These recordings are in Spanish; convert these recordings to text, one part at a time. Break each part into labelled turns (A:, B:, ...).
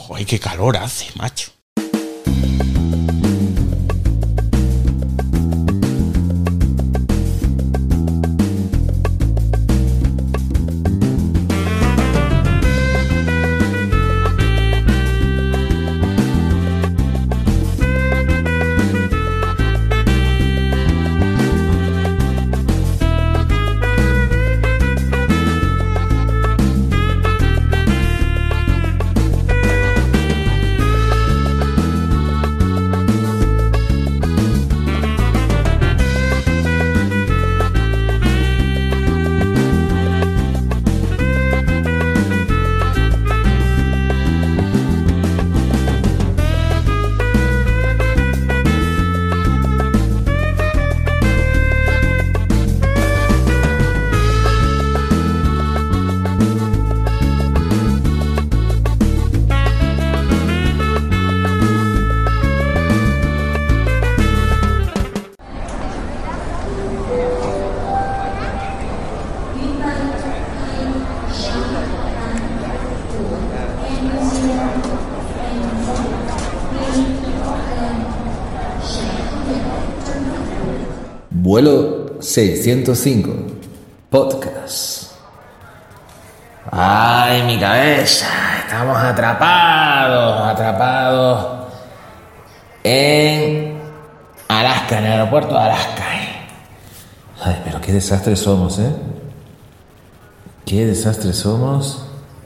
A: Joder, qué calor hace, macho.
B: Vuelo 605, podcast. ¡Ay, mi cabeza! Estamos atrapados en Alaska, en el aeropuerto de Alaska. Ay, pero qué desastre somos, ¿eh? Qué desastre somos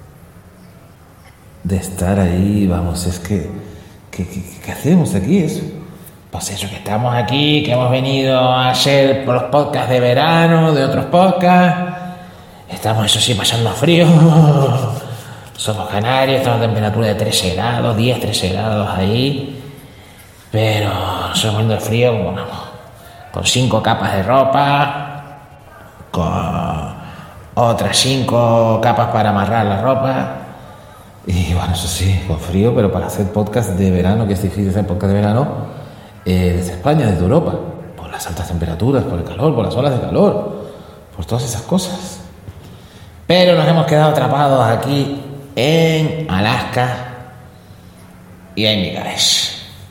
B: de estar ahí, vamos, es que... ¿Qué hacemos aquí eso? Pues eso, que estamos aquí, que hemos venido a hacer los podcasts de verano, de otros podcasts. Estamos, eso sí, pasando frío. Somos canarios, estamos a temperatura de 13 grados, 10, 13 grados ahí. Pero nos muriendo de frío, bueno, con 5 capas de ropa, con otras 5 capas para amarrar la ropa. Y bueno, eso sí, con frío, pero para hacer podcast de verano, que es difícil hacer podcast de verano, desde España, desde Europa, por las altas temperaturas, por el calor, por las olas de calor, por todas esas cosas. Pero nos hemos quedado atrapados aquí en Alaska y en mi cabeza.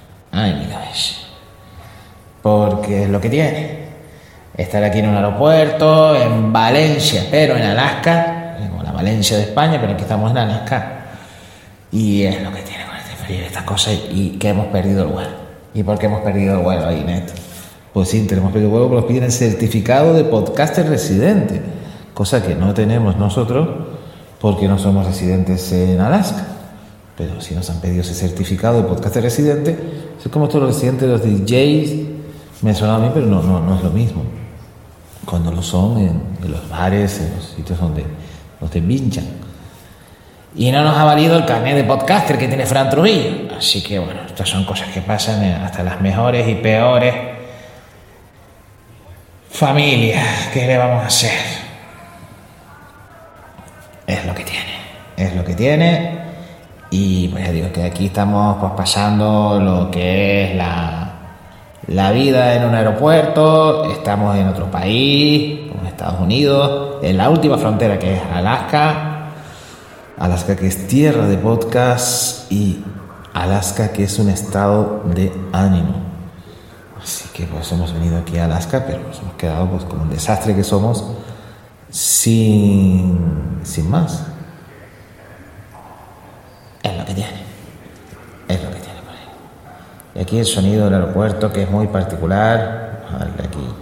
B: Porque es lo que tiene estar aquí en un aeropuerto, en Valencia, pero en Alaska, como la Valencia de España, pero aquí estamos en Alaska. Y es lo que tiene con este frío y estas cosas, y que hemos perdido el vuelo. ¿Y por qué hemos perdido el vuelo ahí, Neto? Pues sí, tenemos perdido el vuelo porque nos piden el certificado de podcaster residente, cosa que no tenemos nosotros porque no somos residentes en Alaska. Pero sí nos han pedido ese certificado de podcaster residente. Es como todos los residentes de los DJs, me suena a mí, pero no es lo mismo. Cuando lo son en los bares, en los sitios donde pinchan. Y no nos ha valido el carnet de podcaster que tiene Fran Trujillo. Así que bueno, estas son cosas que pasan hasta las mejores y peores familias. ¿Qué le vamos a hacer? Es lo que tiene. Y pues ya digo que aquí estamos pues pasando lo que es la vida en un aeropuerto. Estamos en otro país, como Estados Unidos, en la última frontera, que es Alaska, que es tierra de podcast, y Alaska, que es un estado de ánimo. Así que pues hemos venido aquí a Alaska, pero nos hemos quedado pues como un desastre que somos, sin más. Es lo que tiene por ahí. Y aquí el sonido del aeropuerto, que es muy particular. Vamos a darle aquí,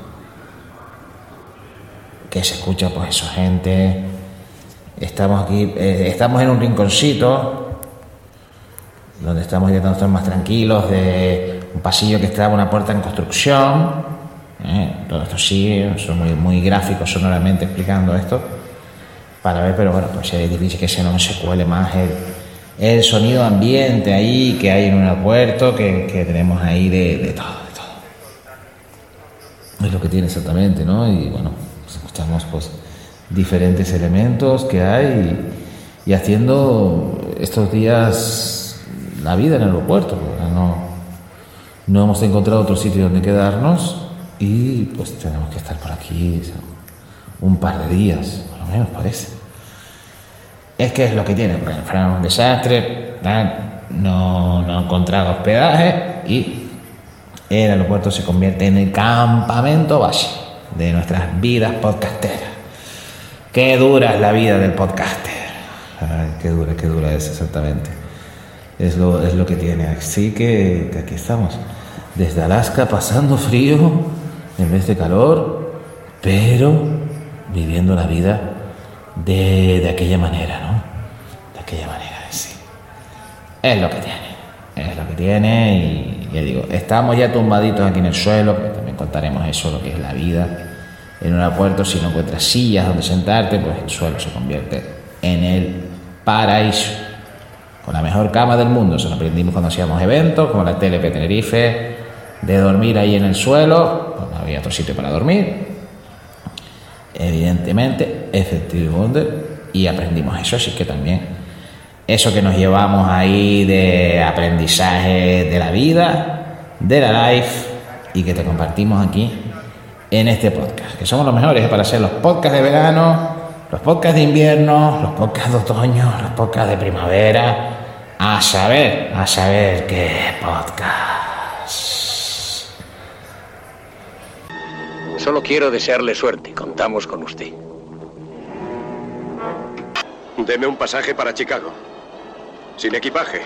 B: que se escucha pues eso, gente. Estamos aquí, estamos en un rinconcito donde estamos intentando estar más tranquilos, de un pasillo que está una puerta en construcción. Todo esto sí, son muy gráficos sonoramente explicando esto para ver, pero bueno, pues es difícil que no se cuele más el sonido ambiente ahí que hay en un aeropuerto, que tenemos ahí de todo. Es lo que tiene exactamente, ¿no? Y bueno, pues escuchamos pues diferentes elementos que hay y haciendo estos días la vida en el aeropuerto. No hemos encontrado otro sitio donde quedarnos y pues tenemos que estar por aquí un par de días, por lo menos parece. Es que es lo que tiene, Fran, un desastre, no ha encontrado hospedaje y el aeropuerto se convierte en el campamento base de nuestras vidas podcasteras. Qué dura es la vida del podcaster. Ay, qué dura es exactamente. Es lo que tiene. Así que aquí estamos, desde Alaska, pasando frío en vez de calor, pero viviendo la vida de aquella manera, ¿no? De aquella manera, sí. Es lo que tiene y ya digo, estamos ya tumbaditos aquí en el suelo, pero también contaremos eso, lo que es la vida en un aeropuerto. Si no encuentras sillas donde sentarte, pues el suelo se convierte en el paraíso. Con la mejor cama del mundo, eso lo aprendimos cuando hacíamos eventos, como la TLP Tenerife, de dormir ahí en el suelo, pues no había otro sitio para dormir, evidentemente, Effective Wonder, y aprendimos eso, así que también eso que nos llevamos ahí de aprendizaje de la vida, de la life, y que te compartimos aquí en este podcast, que somos los mejores para hacer los podcasts de verano, los podcasts de invierno, los podcasts de otoño, los podcasts de primavera, a saber qué podcast.
C: Solo quiero desearle suerte. Contamos con usted.
D: Deme un pasaje para Chicago. Sin equipaje.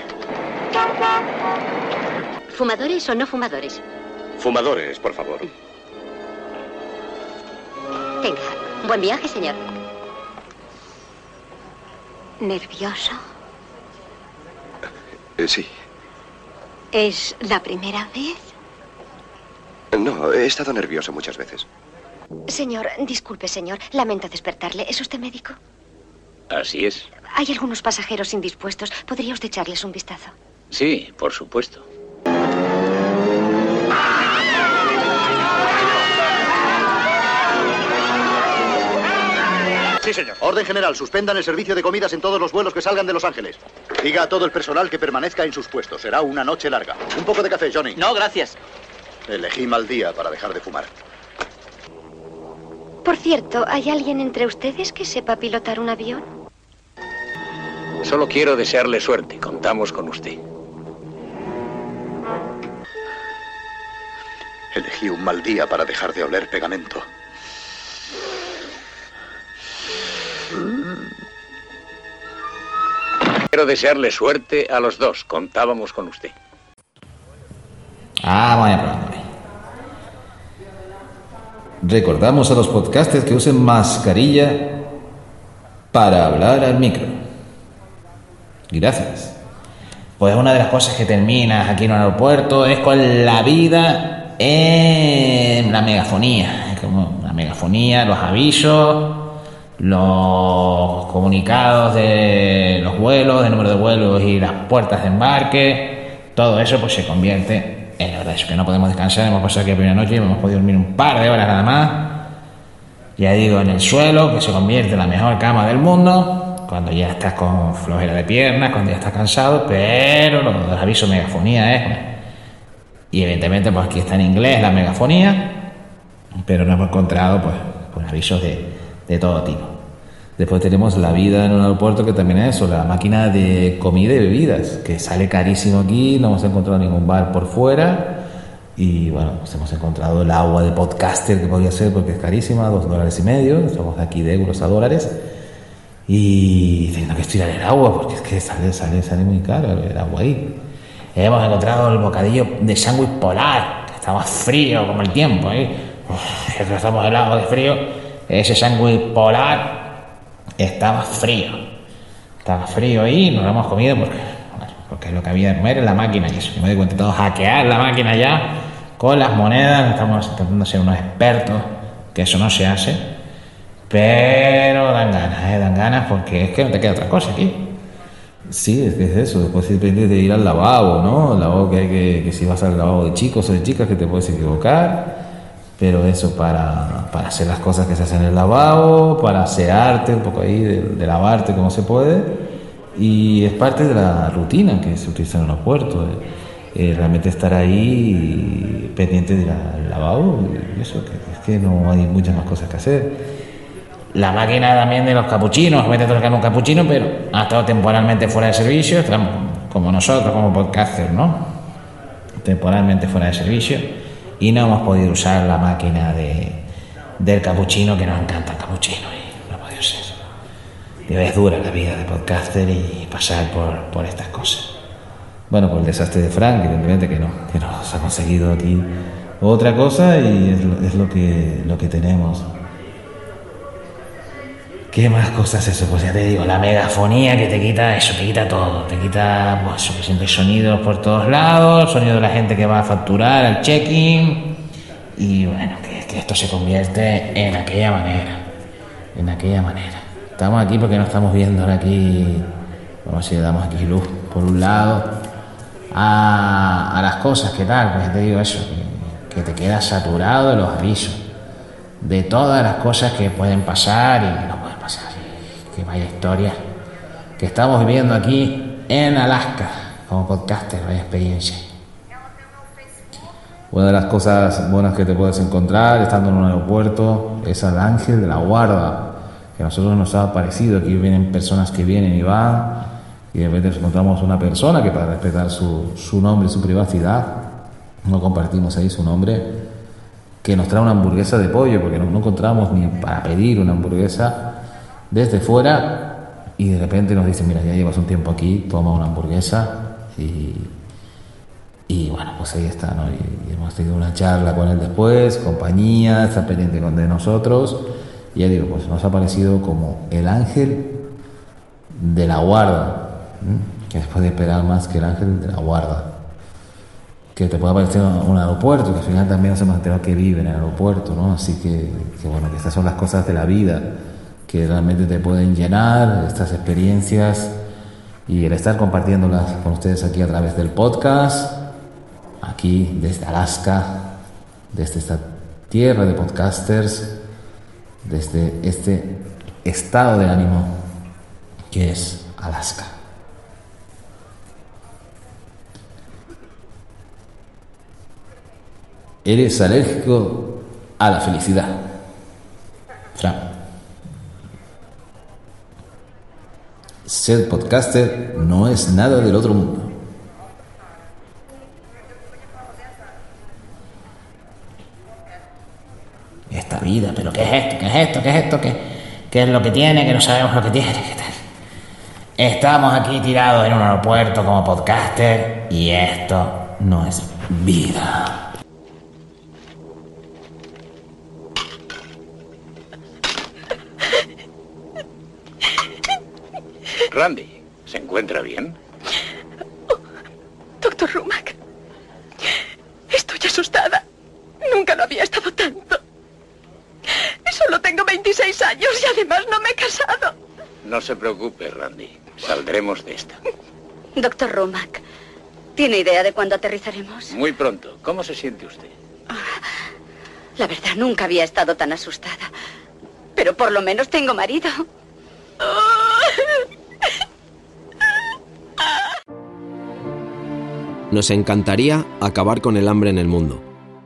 E: ¿Fumadores o no fumadores?
D: Fumadores, por favor.
E: Tenga. Buen viaje, señor. ¿Nervioso?
D: Sí.
E: ¿Es la primera vez?
D: No, he estado nervioso muchas veces.
E: Señor, disculpe, señor. Lamento despertarle. ¿Es usted médico?
C: Así es.
E: Hay algunos pasajeros indispuestos. ¿Podría usted echarles un vistazo?
C: Sí, por supuesto.
F: Sí, señor. Orden general, suspendan el servicio de comidas en todos los vuelos que salgan de Los Ángeles. Diga a todo el personal que permanezca en sus puestos. Será una noche larga. Un poco de café, Johnny.
G: No, gracias.
F: Elegí mal día para dejar de fumar.
E: Por cierto, ¿hay alguien entre ustedes que sepa pilotar un avión?
C: Solo quiero desearle suerte. Contamos con usted.
F: Elegí un mal día para dejar de oler pegamento.
C: Quiero desearle suerte a los dos. Contábamos con usted.
B: Vaya probando. Recordamos a los podcasters que usen mascarilla para hablar al micro. Gracias. Pues una de las cosas que terminas aquí en un aeropuerto es con la vida en la megafonía. Es como la megafonía, los avisos, los comunicados de los vuelos, del número de vuelos y las puertas de embarque. Todo eso pues se convierte en la verdad, eso que no podemos descansar. Hemos pasado aquí la primera noche y hemos podido dormir un par de horas nada más. Ya digo, en el suelo, que se convierte en la mejor cama del mundo, cuando ya estás con flojera de piernas, cuando ya estás cansado, pero los avisos megafonía es... Y evidentemente pues aquí está en inglés la megafonía, pero no hemos encontrado pues avisos de todo tipo. Después tenemos la vida en un aeropuerto, que también es eso, la máquina de comida y bebidas, que sale carísimo aquí, no hemos encontrado ningún bar por fuera. Y bueno, pues hemos encontrado el agua de podcaster, que podría ser porque es carísima, $2.50, estamos de aquí de euros a dólares. Y teniendo que estirar el agua, porque es que sale muy caro el agua ahí. Hemos encontrado el bocadillo de sándwich polar, que estaba frío como el tiempo, que estamos helados de frío. Ese sándwich polar estaba frío ahí, nos lo hemos comido porque es lo que había de comer en la máquina y eso. Yo me doy cuenta de hackear la máquina ya con las monedas. Estamos intentando ser unos expertos, que eso no se hace, pero dan ganas porque es que no te queda otra cosa aquí. Sí, es que es eso. Después depende de ir al lavabo, ¿no? El lavabo que si vas al lavabo de chicos o de chicas, que te puedes equivocar. Pero eso para hacer las cosas que se hacen en el lavabo, para asearte un poco ahí, de lavarte como se puede. Y es parte de la rutina que se utiliza en el aeropuerto. Realmente estar ahí pendiente del lavabo, y eso, que es que no hay muchas más cosas que hacer. La máquina también de los capuchinos, métete en un capuchino, pero ha estado temporalmente fuera de servicio. Estamos como nosotros, como podcasters, ¿no? Temporalmente fuera de servicio, y no hemos podido usar la máquina del capuchino, que nos encanta el capuchino, y no ha podido ser. Es dura la vida de podcaster y pasar por estas cosas. Bueno, por el desastre de Frank, evidentemente que no se ha conseguido aquí otra cosa, y es lo que tenemos. ¿Qué más cosas eso? Pues ya te digo, la megafonía que te quita todo, te quita pues, suficientes sonidos por todos lados, sonido de la gente que va a facturar al check-in, y bueno, que esto se convierte en aquella manera. Estamos aquí porque no estamos viendo ahora aquí, vamos a ver si le damos aquí luz por un lado a las cosas, ¿qué tal? Pues ya te digo eso, que te quedas saturado de los avisos, de todas las cosas que pueden pasar y no pueden pasar. Que vaya historia que estamos viviendo aquí en Alaska como podcaster, vaya experiencia. Una de las cosas buenas que te puedes encontrar estando en un aeropuerto es al ángel de la guarda, que a nosotros nos ha parecido. Aquí vienen personas que vienen y van, y de repente nos encontramos una persona que, para respetar su nombre y su privacidad, no compartimos ahí su nombre, que nos trae una hamburguesa de pollo, porque no encontramos ni para pedir una hamburguesa desde fuera, y de repente nos dice: mira, ya llevas un tiempo aquí, toma una hamburguesa, y bueno, pues ahí está, ¿no? Y hemos tenido una charla con él después, compañía, está pendiente de nosotros, y ya digo, pues nos ha parecido como el ángel de la guarda, que después de esperar más que el ángel de la guarda, que te puede aparecer un aeropuerto, que al final también nos hemos enterado que vive en el aeropuerto, ¿no? Así que bueno, que estas son las cosas de la vida que realmente te pueden llenar, estas experiencias, y el estar compartiéndolas con ustedes aquí a través del podcast, aquí desde Alaska, desde esta tierra de podcasters, desde este estado de ánimo que es Alaska. ¿Eres alérgico a la felicidad? Fran. Ser podcaster no es nada del otro mundo. Esta vida, pero ¿qué es esto? ¿Qué es esto? ¿Qué es esto? ¿Qué es lo que tiene? Que no sabemos lo que tiene. ¿Qué tal? Estamos aquí tirados en un aeropuerto como podcaster, y esto no es vida.
C: Randy, ¿se encuentra bien?
E: Oh, Doctor Rumack, estoy asustada. Nunca lo había estado tanto. Solo tengo 26 años y además no me he casado.
C: No se preocupe, Randy. Saldremos de esta.
E: Doctor Rumack, ¿tiene idea de cuándo aterrizaremos?
C: Muy pronto. ¿Cómo se siente usted?
E: La verdad, nunca había estado tan asustada. Pero por lo menos tengo marido.
G: Nos encantaría acabar con el hambre en el mundo.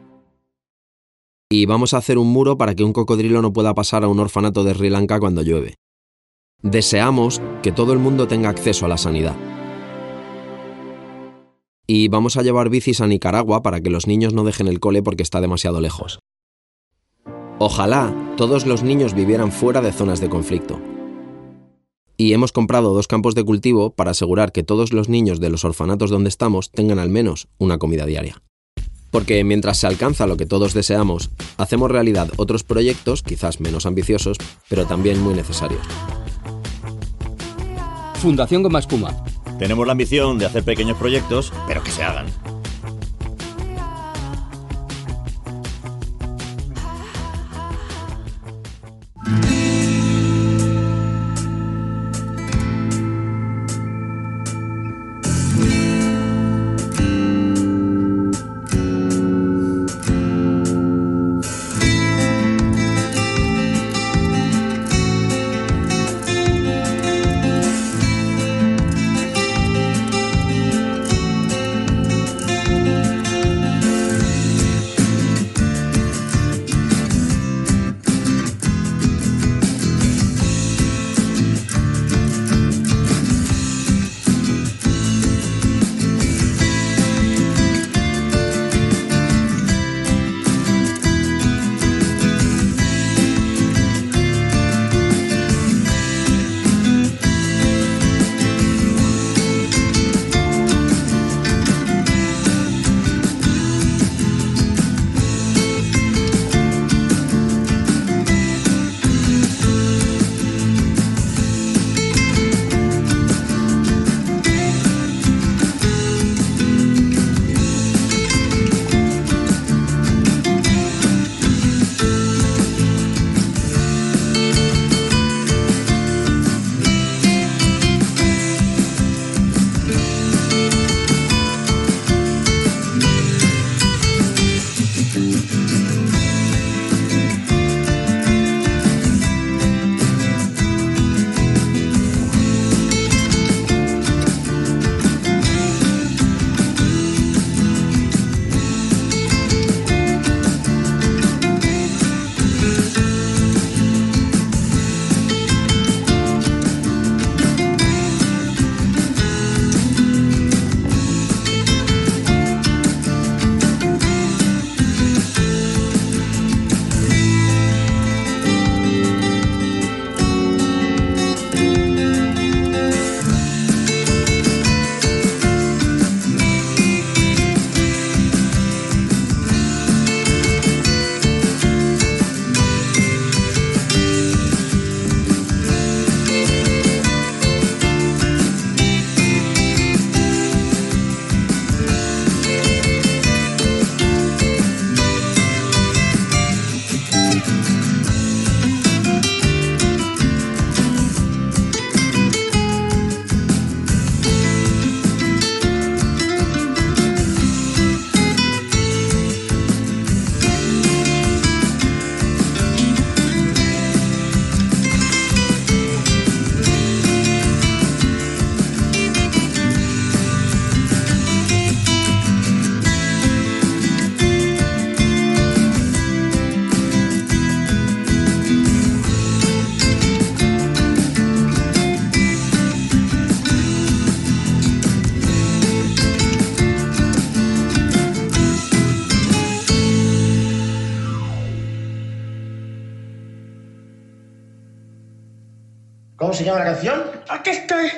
G: Y vamos a hacer un muro para que un cocodrilo no pueda pasar a un orfanato de Sri Lanka cuando llueve. Deseamos que todo el mundo tenga acceso a la sanidad. Y vamos a llevar bicis a Nicaragua para que los niños no dejen el cole porque está demasiado lejos. Ojalá todos los niños vivieran fuera de zonas de conflicto. Y hemos comprado 2 campos de cultivo para asegurar que todos los niños de los orfanatos donde estamos tengan al menos una comida diaria. Porque mientras se alcanza lo que todos deseamos, hacemos realidad otros proyectos, quizás menos ambiciosos, pero también muy necesarios.
H: Fundación Goma Espuma.
I: Tenemos la ambición de hacer pequeños proyectos, pero que se hagan.
H: ¿Cómo se llama la canción? ¡Aquí estoy!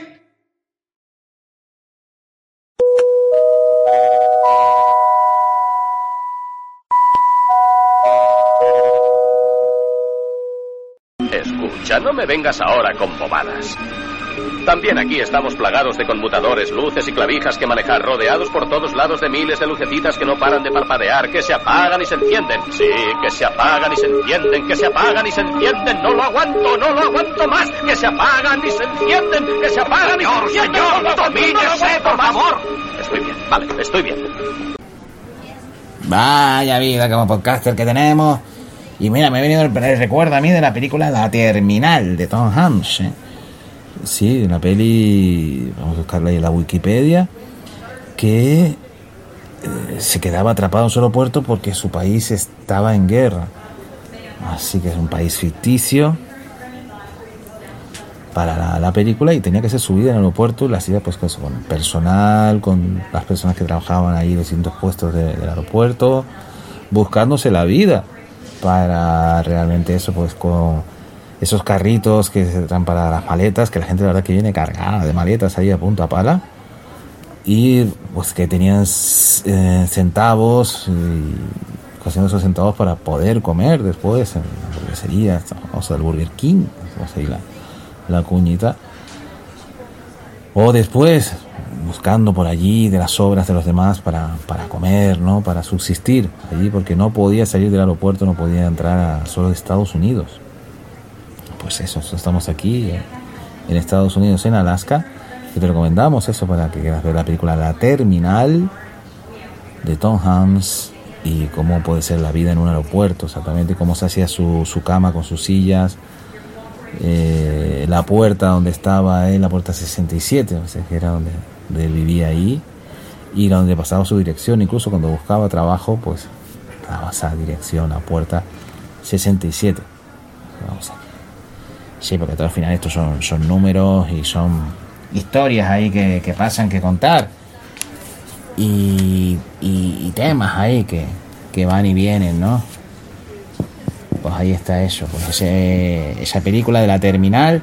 D: Escucha, no me vengas ahora con bobadas. También aquí estamos plagados de conmutadores, luces y clavijas que manejar, rodeados por todos lados de miles de lucecitas que no paran de parpadear, que se apagan y se encienden. Sí, que se apagan y se encienden, que se apagan y se encienden. No lo aguanto más. Que se apagan y se encienden, que se apagan y se encienden. ¡Señor, domínese, por favor! Estoy bien, vale, estoy bien.
B: Vaya vida como podcaster que tenemos. Y mira, me ha venido el recuerdo a mí de la película La Terminal, de Tom Hanks, ¿eh? Sí, una peli, vamos a buscarla ahí en la Wikipedia, que se quedaba atrapado en un solo puerto porque su país estaba en guerra. Así que es un país ficticio para la película, y tenía que ser subida en el aeropuerto, y la hacía pues con personal, con las personas que trabajaban ahí en distintos puestos del aeropuerto, buscándose la vida para realmente eso, pues con esos carritos que se traen para las maletas, que la gente la verdad que viene cargada de maletas ahí a punta pala, y pues que tenían centavos, y haciendo esos centavos para poder comer después en la hamburguesería, o sea, el Burger King, o sea, la cuñita, o después buscando por allí de las sobras de los demás para comer, ¿no? Para subsistir allí, porque no podía salir del aeropuerto, no podía entrar a solo Estados Unidos. Pues eso, estamos aquí en Estados Unidos, en Alaska, y te recomendamos eso para que quieras ver la película La Terminal de Tom Hanks, y cómo puede ser la vida en un aeropuerto, exactamente cómo se hacía su cama con sus sillas, la puerta donde estaba él, la puerta 67, o sea, que era donde él vivía ahí, y donde pasaba su dirección. Incluso cuando buscaba trabajo, pues daba esa dirección, la puerta 67. Vamos aquí. Sí, porque todo al final estos son números y son historias ahí que pasan, que contar, y temas ahí que van y vienen, ¿no? Pues ahí está eso, pues esa película de La Terminal,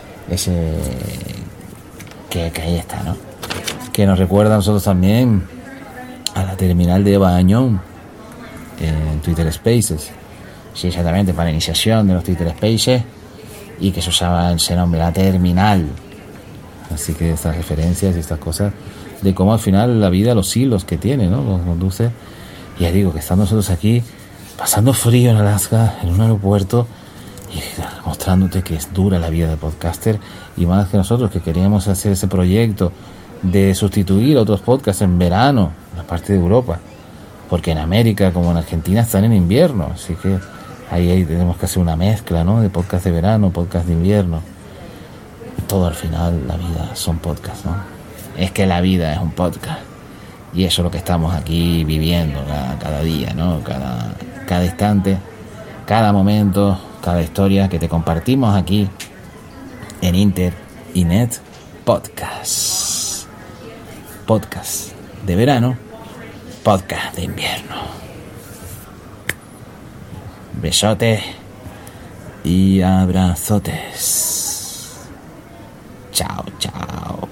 B: que ahí está, ¿no? Que nos recuerda a nosotros también a la terminal de Eva Añón en Twitter Spaces. Sí, exactamente, para la iniciación de los Twitter Spaces, y que se usaba ese nombre, La Terminal. Así que estas referencias y estas cosas de cómo al final la vida, los hilos que tiene, ¿no? Los conduce. Y ya digo que estamos nosotros aquí pasando frío en Alaska, en un aeropuerto, y mostrándote que es dura la vida de podcaster, y más que nosotros que queríamos hacer ese proyecto de sustituir a otros podcasts en verano en la parte de Europa, porque en América como en Argentina están en invierno, así que ahí tenemos que hacer una mezcla, ¿no? De podcast de verano, podcast de invierno. Todo al final, la vida son podcasts, ¿no? Es que la vida es un podcast, y eso es lo que estamos aquí viviendo cada día, ¿no? Cada instante, cada momento, cada historia que te compartimos aquí en Inter y Net Podcast. Podcast de verano, podcast de invierno. Besotes y abrazotes. Chao, chao.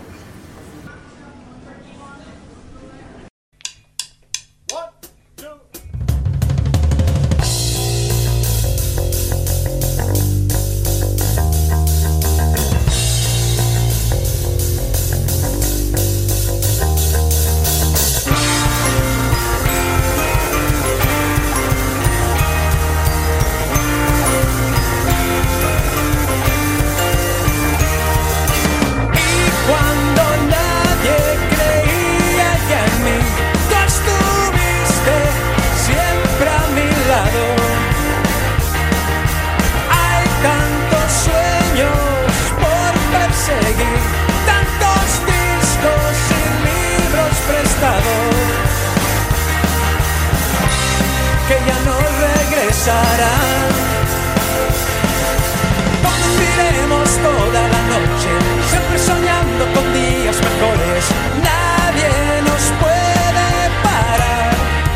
J: Conduciremos toda la noche, siempre soñando con días mejores. Nadie nos puede parar.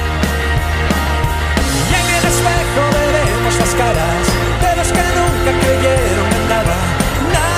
J: Y en el espejo veremos las caras de los que nunca creyeron en nada.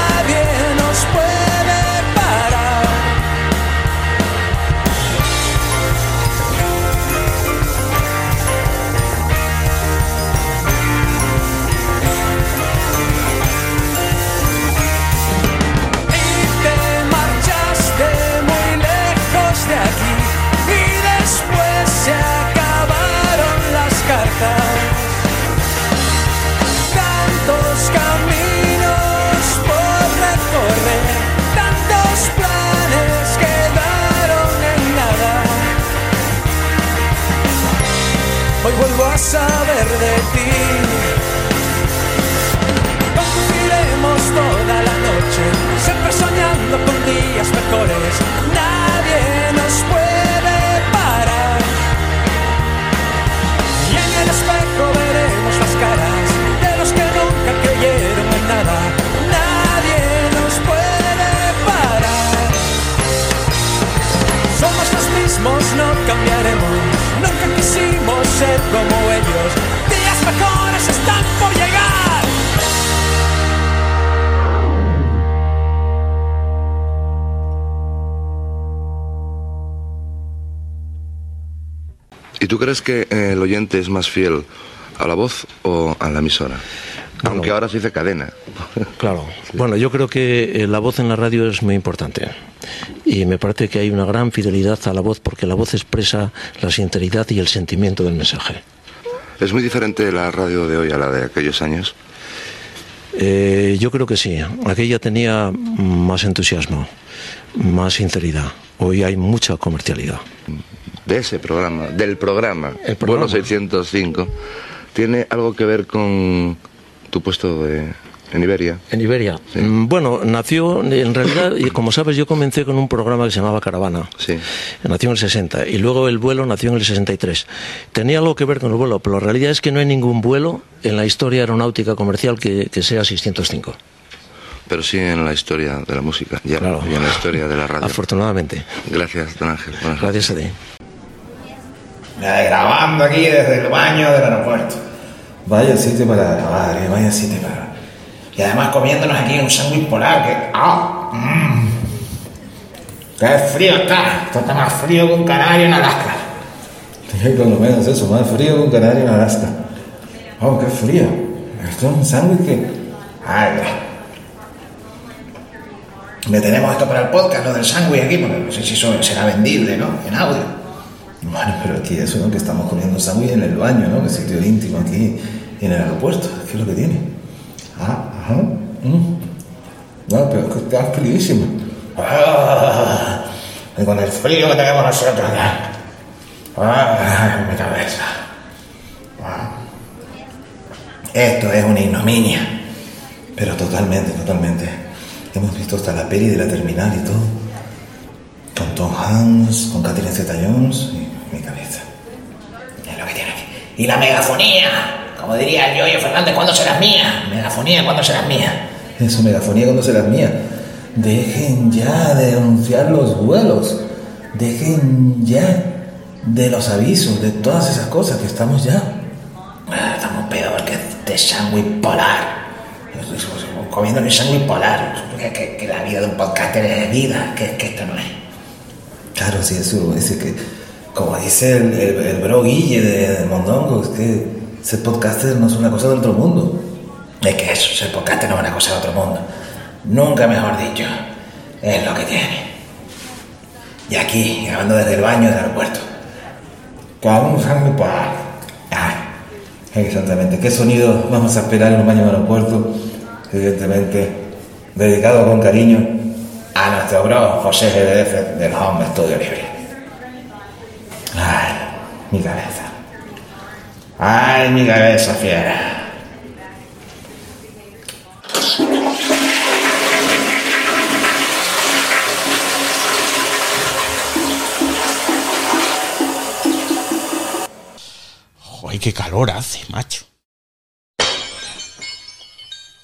J: de ti. Conduciremos toda la noche, siempre soñando con días mejores. Nadie nos puede parar. Y en el espejo veremos las caras de los que nunca creyeron en nada. Nadie nos puede parar. Somos los mismos, no cambiaremos. Nunca quisimos ser como ellos. Días mejores están por llegar.
K: ¿Y tú crees que el oyente es más fiel a la voz o a la emisora?
L: Bueno,
K: aunque ahora se dice cadena.
L: Claro. Sí. Bueno, yo creo que la voz en la radio es muy importante. Y me parece que hay una gran fidelidad a la voz porque la voz expresa la sinceridad y el sentimiento del mensaje.
K: ¿Es muy diferente la radio de hoy a la de aquellos años?
L: Yo creo que sí. Aquella tenía más entusiasmo, más sinceridad. Hoy hay mucha comercialidad.
K: De ese programa, del programa, Vuelo 605, ¿tiene algo que ver con tu puesto en Iberia?
L: En Iberia. Sí. Bueno, nació, en realidad, y como sabes, yo comencé con un programa que se llamaba Caravana.
K: Sí.
L: Nació en el 60 y luego el vuelo nació en el 63. Tenía algo que ver con el vuelo, pero la realidad es que no hay ningún vuelo en la historia aeronáutica comercial que sea 605.
K: Pero sí en la historia de la música, ya,
L: claro.
K: Y en la historia de la radio.
L: Afortunadamente.
K: Gracias, don Ángel.
L: Gracias a ti.
B: Grabando aquí desde el baño del aeropuerto. Vaya sitio para grabar, vaya sitio para... Y además comiéndonos aquí un sándwich polar que... ¡Qué frío está! Esto está más frío que un canario en Alaska. Por lo menos eso, más frío que un canario en Alaska. ¡Oh, qué frío! Esto es un sándwich que... ¡Ay! Le tenemos esto para el podcast, lo del sándwich aquí, porque no sé si eso será vendible, ¿no? En audio. Bueno, pero aquí eso, ¿no? Que estamos comiendo sándwich en el baño, ¿no? Que sitio íntimo aquí en el aeropuerto. ¿Qué es lo que tiene? Ajá. No, pero es que está fríísimo. Y con el frío que tenemos nosotros acá. Mi cabeza. Esto es una ignominia. Pero totalmente. Hemos visto hasta la peli de la terminal y todo. Con Tom Hanks, con Catherine Zeta-Jones y mi cabeza. Es lo que tiene aquí. Y la megafonía. Como diría el Yoyo Fernández, ¿cuándo serás mía? Megafonía, ¿cuándo serás mía? Eso, megafonía, ¿cuándo serás mía? Dejen ya de denunciar los vuelos. Dejen ya de los avisos, de todas esas cosas que estamos ya. Estamos peor que este sándwich polar. Comiendo un sándwich polar. Que la vida de un podcaster es vida, que esto no es. Claro, sí, eso, ese que, como dice el bro Guille de Mondongo, es que ser podcaster no es una cosa del otro mundo. Es que eso, ser podcaster no es una cosa del otro mundo. Nunca mejor dicho, es lo que tiene. Y aquí, grabando desde el baño del aeropuerto. Con un sándwich polar. Exactamente. ¿Qué sonido vamos a esperar en un baño del aeropuerto? Evidentemente, dedicado con cariño a nuestro bro José GDF del Home Studio Libre. Ay, mi cabeza. Ay, mi cabeza fiera.
A: Joder, qué calor hace, macho.